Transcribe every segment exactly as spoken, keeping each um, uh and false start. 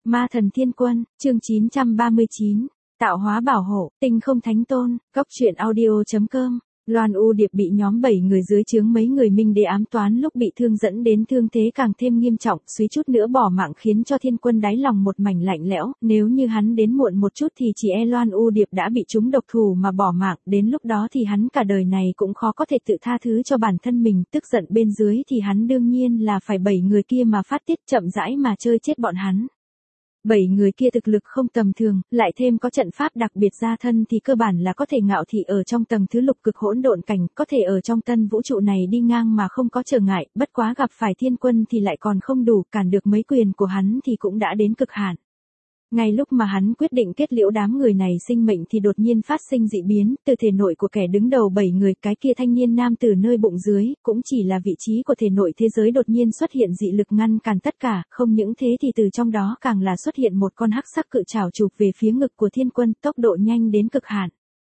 Ma thần thiên quân, chương chín trăm ba mươi chín, tạo hóa bảo hộ, tinh không thánh tôn, góc truyện audio chấm com. Loan U Điệp bị nhóm bảy người dưới trướng mấy người Minh Đế ám toán lúc bị thương dẫn đến thương thế càng thêm nghiêm trọng, suýt chút nữa bỏ mạng khiến cho thiên quân đáy lòng một mảnh lạnh lẽo, nếu như hắn đến muộn một chút thì chỉ e Loan U Điệp đã bị trúng độc thủ mà bỏ mạng, đến lúc đó thì hắn cả đời này cũng khó có thể tự tha thứ cho bản thân mình, tức giận bên dưới thì hắn đương nhiên là phải bảy người kia mà phát tiết, chậm rãi mà chơi chết bọn hắn. Bảy người kia thực lực không tầm thường, lại thêm có trận pháp đặc biệt ra thân thì cơ bản là có thể ngạo thị ở trong tầng thứ lục cực hỗn độn cảnh, có thể ở trong tân vũ trụ này đi ngang mà không có trở ngại, bất quá gặp phải thiên quân thì lại còn không đủ, cản được mấy quyền của hắn thì cũng đã đến cực hạn. Ngay lúc mà hắn quyết định kết liễu đám người này sinh mệnh thì đột nhiên phát sinh dị biến, từ thể nội của kẻ đứng đầu bảy người, cái kia thanh niên nam từ nơi bụng dưới, cũng chỉ là vị trí của thể nội thế giới đột nhiên xuất hiện dị lực ngăn cản tất cả, không những thế thì từ trong đó càng là xuất hiện một con hắc sắc cự trảo chụp về phía ngực của thiên quân, tốc độ nhanh đến cực hạn.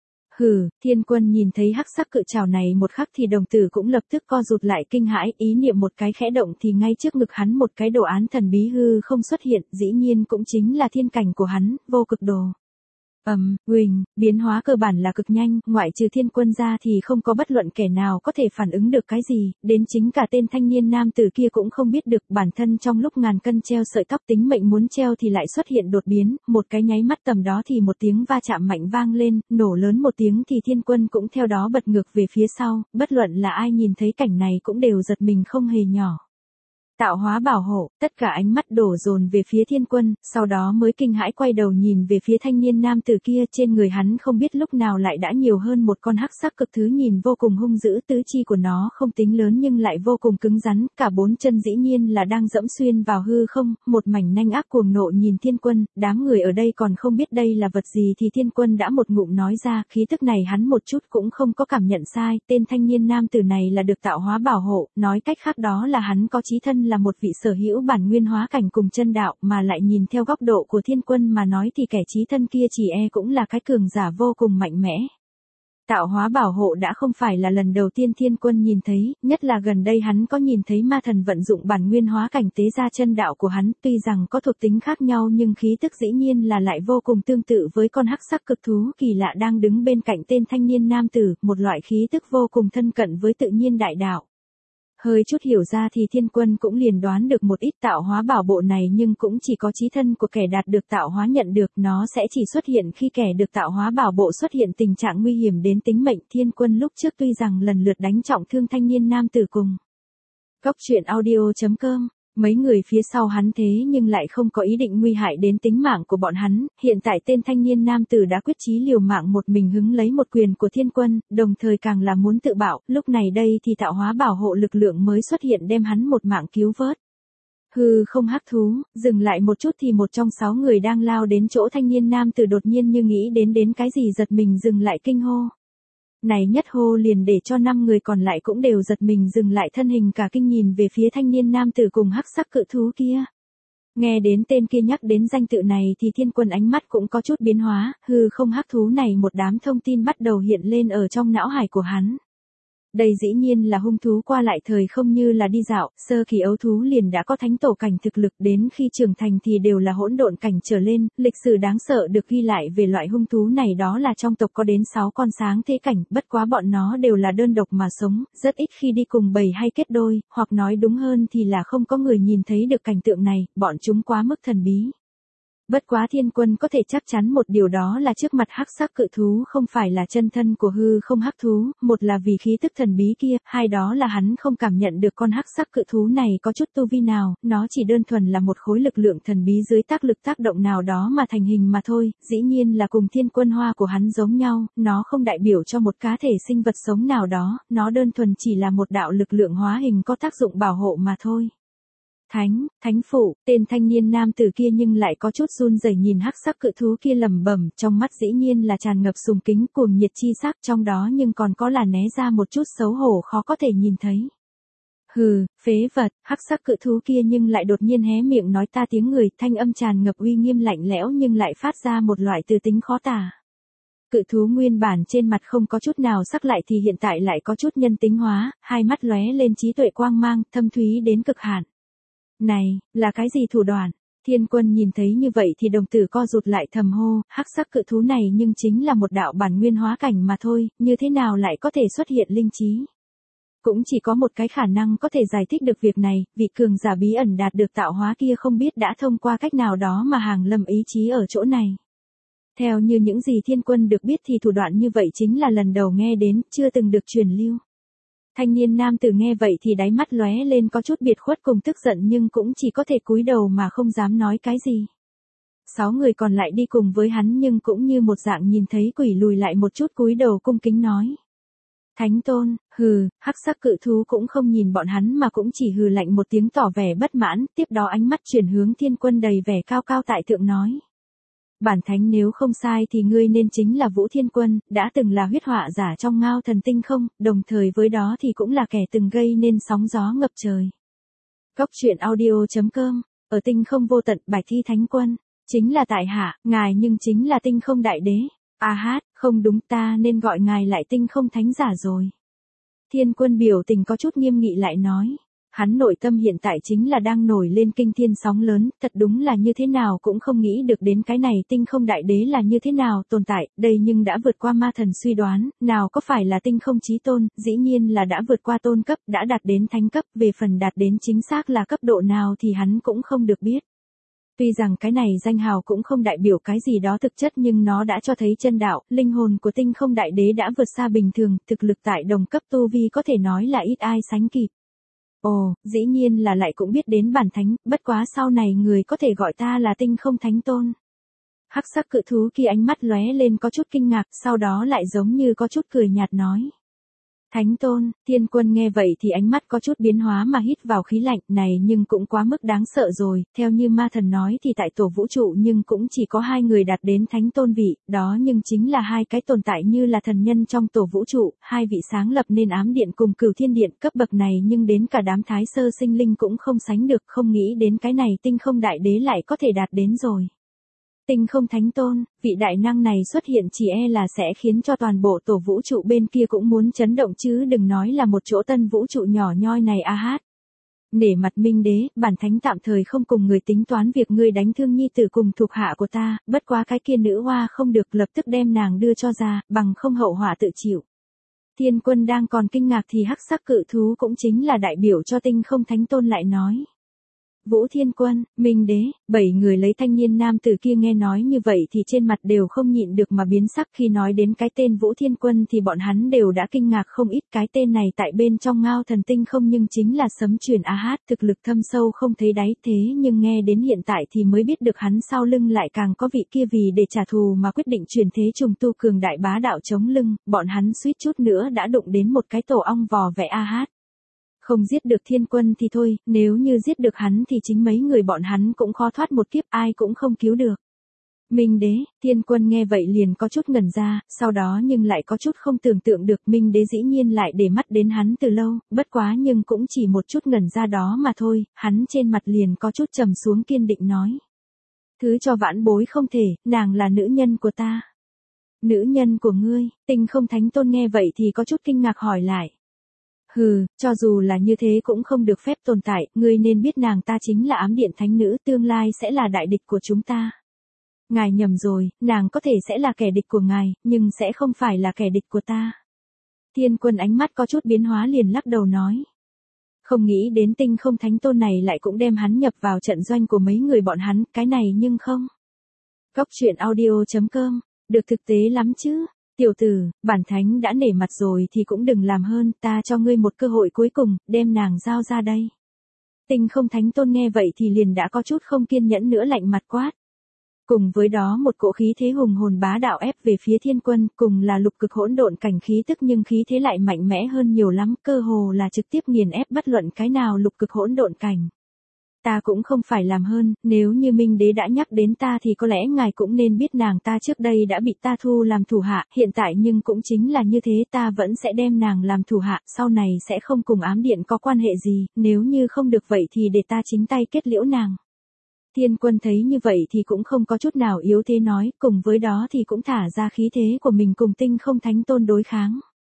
Hừ, thiên quân nhìn thấy hắc sắc cự trảo này một khắc thì đồng tử cũng lập tức co rụt lại kinh hãi, ý niệm một cái khẽ động thì ngay trước ngực hắn một cái đồ án thần bí hư không xuất hiện, dĩ nhiên cũng chính là thiên cảnh của hắn, vô cực đồ. Ầm, um, huỳnh, biến hóa cơ bản là cực nhanh, ngoại trừ thiên quân ra thì không có bất luận kẻ nào có thể phản ứng được cái gì, đến chính cả tên thanh niên nam tử kia cũng không biết được, bản thân trong lúc ngàn cân treo sợi tóc tính mệnh muốn treo thì lại xuất hiện đột biến, một cái nháy mắt tầm đó thì một tiếng va chạm mạnh vang lên, nổ lớn một tiếng thì thiên quân cũng theo đó bật ngược về phía sau, bất luận là ai nhìn thấy cảnh này cũng đều giật mình không hề nhỏ. Tạo hóa bảo hộ, tất cả ánh mắt đổ dồn về phía thiên quân, sau đó mới kinh hãi quay đầu nhìn về phía thanh niên nam tử kia, trên người hắn không biết lúc nào lại đã nhiều hơn một con hắc sắc cực thứ nhìn vô cùng hung dữ, tứ chi của nó không tính lớn nhưng lại vô cùng cứng rắn, cả bốn chân dĩ nhiên là đang dẫm xuyên vào hư không, một mảnh nanh ác cuồng nộ nhìn thiên quân, đám người ở đây còn không biết đây là vật gì thì thiên quân đã một ngụm nói ra, khí tức này hắn một chút cũng không có cảm nhận sai, tên thanh niên nam tử này là được tạo hóa bảo hộ, nói cách khác đó là hắn có chí thân là một vị sở hữu bản nguyên hóa cảnh cùng chân đạo, mà lại nhìn theo góc độ của thiên quân mà nói thì kẻ chí thân kia chỉ e cũng là cái cường giả vô cùng mạnh mẽ. Tạo hóa bảo hộ đã không phải là lần đầu tiên thiên quân nhìn thấy, nhất là gần đây hắn có nhìn thấy ma thần vận dụng bản nguyên hóa cảnh tế ra chân đạo của hắn, tuy rằng có thuộc tính khác nhau nhưng khí tức dĩ nhiên là lại vô cùng tương tự với con hắc sắc cực thú kỳ lạ đang đứng bên cạnh tên thanh niên nam tử, một loại khí tức vô cùng thân cận với tự nhiên đại đạo. Hơi chút hiểu ra thì thiên quân cũng liền đoán được một ít tạo hóa bảo bộ này nhưng cũng chỉ có chí thân của kẻ đạt được tạo hóa nhận được, nó sẽ chỉ xuất hiện khi kẻ được tạo hóa bảo bộ xuất hiện tình trạng nguy hiểm đến tính mệnh. Thiên quân lúc trước tuy rằng lần lượt đánh trọng thương thanh niên nam tử cùng góc truyện audio chấm com, mấy người phía sau hắn thế nhưng lại không có ý định nguy hại đến tính mạng của bọn hắn, hiện tại tên thanh niên nam tử đã quyết chí liều mạng một mình hứng lấy một quyền của thiên quân, đồng thời càng là muốn tự bạo, lúc này đây thì tạo hóa bảo hộ lực lượng mới xuất hiện đem hắn một mạng cứu vớt. Hư không hắc thú, dừng lại một chút thì một trong sáu người đang lao đến chỗ thanh niên nam tử đột nhiên như nghĩ đến đến cái gì giật mình dừng lại kinh hô. Này nhất hô liền để cho năm người còn lại cũng đều giật mình dừng lại thân hình cả kinh nhìn về phía thanh niên nam tử cùng hắc sắc cự thú kia. Nghe đến tên kia nhắc đến danh tự này thì thiên quân ánh mắt cũng có chút biến hóa, hư không hắc thú này một đám thông tin bắt đầu hiện lên ở trong não hải của hắn. Đây dĩ nhiên là hung thú qua lại thời không như là đi dạo, sơ kỳ ấu thú liền đã có thánh tổ cảnh thực lực, đến khi trưởng thành thì đều là hỗn độn cảnh trở lên, lịch sử đáng sợ được ghi lại về loại hung thú này đó là trong tộc có đến sáu con sáng thế cảnh, bất quá bọn nó đều là đơn độc mà sống, rất ít khi đi cùng bầy hay kết đôi, hoặc nói đúng hơn thì là không có người nhìn thấy được cảnh tượng này, bọn chúng quá mức thần bí. Bất quá thiên quân có thể chắc chắn một điều đó là trước mặt hắc sắc cự thú không phải là chân thân của hư không hắc thú, một là vì khí tức thần bí kia, hai đó là hắn không cảm nhận được con hắc sắc cự thú này có chút tu vi nào, nó chỉ đơn thuần là một khối lực lượng thần bí dưới tác lực tác động nào đó mà thành hình mà thôi, dĩ nhiên là cùng thiên quân hoa của hắn giống nhau, nó không đại biểu cho một cá thể sinh vật sống nào đó, nó đơn thuần chỉ là một đạo lực lượng hóa hình có tác dụng bảo hộ mà thôi. Thánh, thánh phụ, tên thanh niên nam tử kia nhưng lại có chút run rẩy nhìn hắc sắc cự thú kia lẩm bẩm, trong mắt dĩ nhiên là tràn ngập sùng kính cuồng nhiệt chi sắc, trong đó nhưng còn có là né ra một chút xấu hổ khó có thể nhìn thấy. Hừ, phế vật, hắc sắc cự thú kia nhưng lại đột nhiên hé miệng nói ta tiếng người, thanh âm tràn ngập uy nghiêm lạnh lẽo nhưng lại phát ra một loại từ tính khó tả. Cự thú nguyên bản trên mặt không có chút nào sắc lại thì hiện tại lại có chút nhân tính hóa, hai mắt lóe lên trí tuệ quang mang, thâm thúy đến cực hạn. Này, là cái gì thủ đoạn? Thiên Quân nhìn thấy như vậy thì đồng tử co rụt lại thầm hô, hắc sắc cự thú này nhưng chính là một đạo bản nguyên hóa cảnh mà thôi, như thế nào lại có thể xuất hiện linh trí. Cũng chỉ có một cái khả năng có thể giải thích được việc này, vị cường giả bí ẩn đạt được tạo hóa kia không biết đã thông qua cách nào đó mà hàng lâm ý chí ở chỗ này. Theo như những gì Thiên Quân được biết thì thủ đoạn như vậy chính là lần đầu nghe đến, chưa từng được truyền lưu. Thanh niên nam tử nghe vậy thì đáy mắt lóe lên có chút biệt khuất cùng tức giận nhưng cũng chỉ có thể cúi đầu mà không dám nói cái gì. Sáu người còn lại đi cùng với hắn nhưng cũng như một dạng nhìn thấy quỷ lùi lại một chút cúi đầu cung kính nói. Thánh tôn, hừ, hắc sắc cự thú cũng không nhìn bọn hắn mà cũng chỉ hừ lạnh một tiếng tỏ vẻ bất mãn, tiếp đó ánh mắt chuyển hướng Thiên Quân đầy vẻ cao cao tại thượng nói. Bản thánh nếu không sai thì ngươi nên chính là Vũ Thiên Quân, đã từng là huyết họa giả trong Ngao Thần Tinh không, đồng thời với đó thì cũng là kẻ từng gây nên sóng gió ngập trời. Cốc truyện audio chấm com, ở tinh không vô tận Bạch Thi Thánh Quân, chính là tại hạ, ngài nhưng chính là tinh không đại đế. A hát, không đúng ta nên gọi ngài lại tinh không thánh giả rồi. Thiên Quân biểu tình có chút nghiêm nghị lại nói. Hắn nội tâm hiện tại chính là đang nổi lên kinh thiên sóng lớn, thật đúng là như thế nào cũng không nghĩ được đến cái này tinh không đại đế là như thế nào tồn tại, đây nhưng đã vượt qua ma thần suy đoán, nào có phải là tinh không chí tôn, dĩ nhiên là đã vượt qua tôn cấp, đã đạt đến thánh cấp, về phần đạt đến chính xác là cấp độ nào thì hắn cũng không được biết. Tuy rằng cái này danh hào cũng không đại biểu cái gì đó thực chất nhưng nó đã cho thấy chân đạo, linh hồn của tinh không đại đế đã vượt xa bình thường, thực lực tại đồng cấp tu vi có thể nói là ít ai sánh kịp. Ồ, dĩ nhiên là lại cũng biết đến bản thánh, bất quá sau này người có thể gọi ta là tinh không thánh tôn. Hắc sắc cự thú kia ánh mắt lóe lên có chút kinh ngạc, sau đó lại giống như có chút cười nhạt nói. Thánh tôn, Thiên Quân nghe vậy thì ánh mắt có chút biến hóa mà hít vào khí lạnh này nhưng cũng quá mức đáng sợ rồi, theo như ma thần nói thì tại tổ vũ trụ nhưng cũng chỉ có hai người đạt đến thánh tôn vị, đó nhưng chính là hai cái tồn tại như là thần nhân trong tổ vũ trụ, hai vị sáng lập nên ám điện cùng cửu thiên điện cấp bậc này nhưng đến cả đám thái sơ sinh linh cũng không sánh được, không nghĩ đến cái này tinh không đại đế lại có thể đạt đến rồi. Tinh không thánh tôn, vị đại năng này xuất hiện chỉ e là sẽ khiến cho toàn bộ tổ vũ trụ bên kia cũng muốn chấn động chứ đừng nói là một chỗ tân vũ trụ nhỏ nhoi này a hát. Nể mặt Minh Đế, bản thánh tạm thời không cùng người tính toán việc ngươi đánh thương nhi tử cùng thuộc hạ của ta, bất quá cái kia nữ hoa không được lập tức đem nàng đưa cho ra, bằng không hậu họa tự chịu. Thiên Quân đang còn kinh ngạc thì hắc sắc cự thú cũng chính là đại biểu cho tinh không thánh tôn lại nói. Vũ Thiên Quân, Minh Đế, bảy người lấy thanh niên nam tử kia nghe nói như vậy thì trên mặt đều không nhịn được mà biến sắc khi nói đến cái tên Vũ Thiên Quân thì bọn hắn đều đã kinh ngạc không ít cái tên này tại bên trong Ngao Thần Tinh không nhưng chính là sấm truyền a hát thực lực thâm sâu không thấy đáy thế nhưng nghe đến hiện tại thì mới biết được hắn sau lưng lại càng có vị kia vì để trả thù mà quyết định truyền thế trùng tu cường đại bá đạo chống lưng, bọn hắn suýt chút nữa đã đụng đến một cái tổ ong vò vẽ a hát. Không giết được Thiên Quân thì thôi, nếu như giết được hắn thì chính mấy người bọn hắn cũng khó thoát một kiếp ai cũng không cứu được. Minh Đế, Thiên Quân nghe vậy liền có chút ngẩn ra, sau đó nhưng lại có chút không tưởng tượng được Minh Đế dĩ nhiên lại để mắt đến hắn từ lâu, bất quá nhưng cũng chỉ một chút ngẩn ra đó mà thôi, hắn trên mặt liền có chút trầm xuống kiên định nói. Thứ cho vãn bối không thể, nàng là nữ nhân của ta. Nữ nhân của ngươi, Tinh không thánh tôn nghe vậy thì có chút kinh ngạc hỏi lại. Hừ, cho dù là như thế cũng không được phép tồn tại, ngươi nên biết nàng ta chính là ám điện thánh nữ, tương lai sẽ là đại địch của chúng ta. Ngài nhầm rồi, nàng có thể sẽ là kẻ địch của ngài, nhưng sẽ không phải là kẻ địch của ta. Thiên Quân ánh mắt có chút biến hóa liền lắc đầu nói. Không nghĩ đến tinh không thánh tôn này lại cũng đem hắn nhập vào trận doanh của mấy người bọn hắn, cái này nhưng không. Cốc truyện audio chấm com, được thực tế lắm chứ. Tiểu tử, bản thánh đã nể mặt rồi thì cũng đừng làm hơn, ta cho ngươi một cơ hội cuối cùng, đem nàng giao ra đây. Tinh không thánh tôn nghe vậy thì liền đã có chút không kiên nhẫn nữa lạnh mặt quát. Cùng với đó một cỗ khí thế hùng hồn bá đạo ép về phía Thiên Quân, cùng là lục cực hỗn độn cảnh khí tức nhưng khí thế lại mạnh mẽ hơn nhiều lắm, cơ hồ là trực tiếp nghiền ép bất luận cái nào lục cực hỗn độn cảnh. Ta cũng không phải làm hơn, nếu như Minh Đế đã nhắc đến ta thì có lẽ ngài cũng nên biết nàng ta trước đây đã bị ta thu làm thủ hạ, hiện tại nhưng cũng chính là như thế ta vẫn sẽ đem nàng làm thủ hạ, sau này sẽ không cùng ám điện có quan hệ gì, nếu như không được vậy thì để ta chính tay kết liễu nàng. Thiên Quân thấy như vậy thì cũng không có chút nào yếu thế nói, cùng với đó thì cũng thả ra khí thế của mình cùng tinh không thánh tôn đối kháng.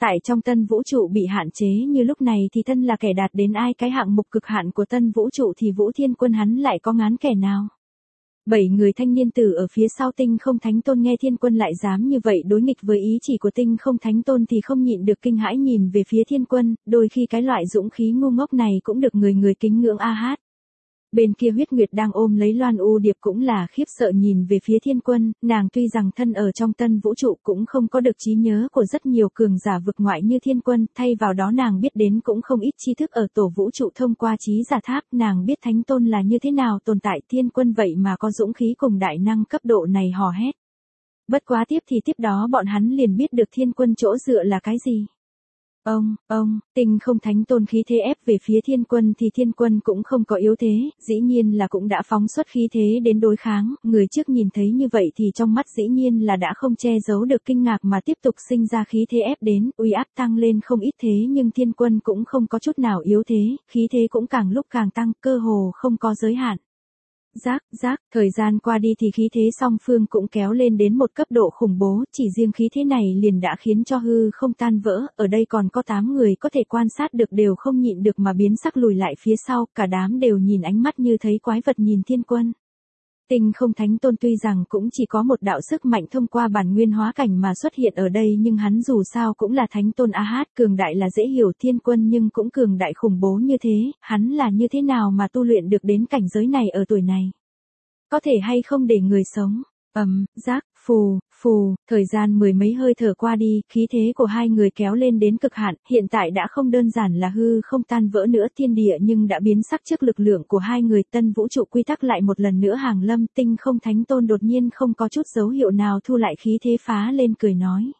Tại trong tân vũ trụ bị hạn chế như lúc này thì thân là kẻ đạt đến ai cái hạng mục cực hạn của tân vũ trụ thì Vũ Thiên Quân hắn lại có ngán kẻ nào. Bảy người thanh niên tử ở phía sau Tinh Không Thánh Tôn nghe Thiên Quân lại dám như vậy đối nghịch với ý chỉ của Tinh Không Thánh Tôn thì không nhịn được kinh hãi nhìn về phía Thiên Quân, đôi khi cái loại dũng khí ngu ngốc này cũng được người người kính ngưỡng a hát. Bên kia Huyết Nguyệt đang ôm lấy Loan U Điệp cũng là khiếp sợ nhìn về phía Thiên Quân, nàng tuy rằng thân ở trong tân vũ trụ cũng không có được trí nhớ của rất nhiều cường giả vực ngoại như Thiên Quân, thay vào đó nàng biết đến cũng không ít tri thức ở tổ vũ trụ thông qua trí giả tháp, nàng biết Thánh Tôn là như thế nào tồn tại. Thiên Quân vậy mà có dũng khí cùng đại năng cấp độ này hò hét. Bất quá tiếp thì tiếp đó bọn hắn liền biết được Thiên Quân chỗ dựa là cái gì. Ông, ông, Tinh Không Thánh Tôn khí thế ép về phía Thiên Quân thì Thiên Quân cũng không có yếu thế, dĩ nhiên là cũng đã phóng xuất khí thế đến đối kháng, người trước nhìn thấy như vậy thì trong mắt dĩ nhiên là đã không che giấu được kinh ngạc mà tiếp tục sinh ra khí thế ép đến, uy áp tăng lên không ít thế nhưng Thiên Quân cũng không có chút nào yếu thế, khí thế cũng càng lúc càng tăng, cơ hồ không có giới hạn. Rác, rác, thời gian qua đi thì khí thế song phương cũng kéo lên đến một cấp độ khủng bố, chỉ riêng khí thế này liền đã khiến cho hư không tan vỡ, ở đây còn có tám người có thể quan sát được đều không nhịn được mà biến sắc lùi lại phía sau, cả đám đều nhìn ánh mắt như thấy quái vật nhìn Thiên Quân. Tinh Không Thánh Tôn tuy rằng cũng chỉ có một đạo sức mạnh thông qua bản nguyên hóa cảnh mà xuất hiện ở đây nhưng hắn dù sao cũng là Thánh Tôn a hát, cường đại là dễ hiểu, Thiên Quân nhưng cũng cường đại khủng bố như thế, hắn là như thế nào mà tu luyện được đến cảnh giới này ở tuổi này? Có thể hay không để người sống? Ầm, rác, phù, phù, thời gian mười mấy hơi thở qua đi, khí thế của hai người kéo lên đến cực hạn, hiện tại đã không đơn giản là hư không tan vỡ nữa thiên địa nhưng đã biến sắc trước lực lượng của hai người, tân vũ trụ quy tắc lại một lần nữa hàng lâm. Tinh Không Thánh Tôn đột nhiên không có chút dấu hiệu nào thu lại khí thế phá lên cười nói.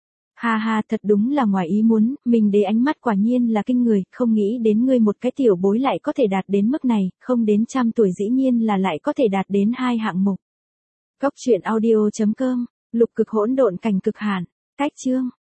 Ha ha, thật đúng là ngoài ý muốn, mình đế ánh mắt quả nhiên là kinh người, không nghĩ đến ngươi một cái tiểu bối lại có thể đạt đến mức này, không đến trăm tuổi dĩ nhiên là lại có thể đạt đến hai hạng mục. Cốc truyện audio chấm com, lục cực hỗn độn cảnh cực hạn, cách chương.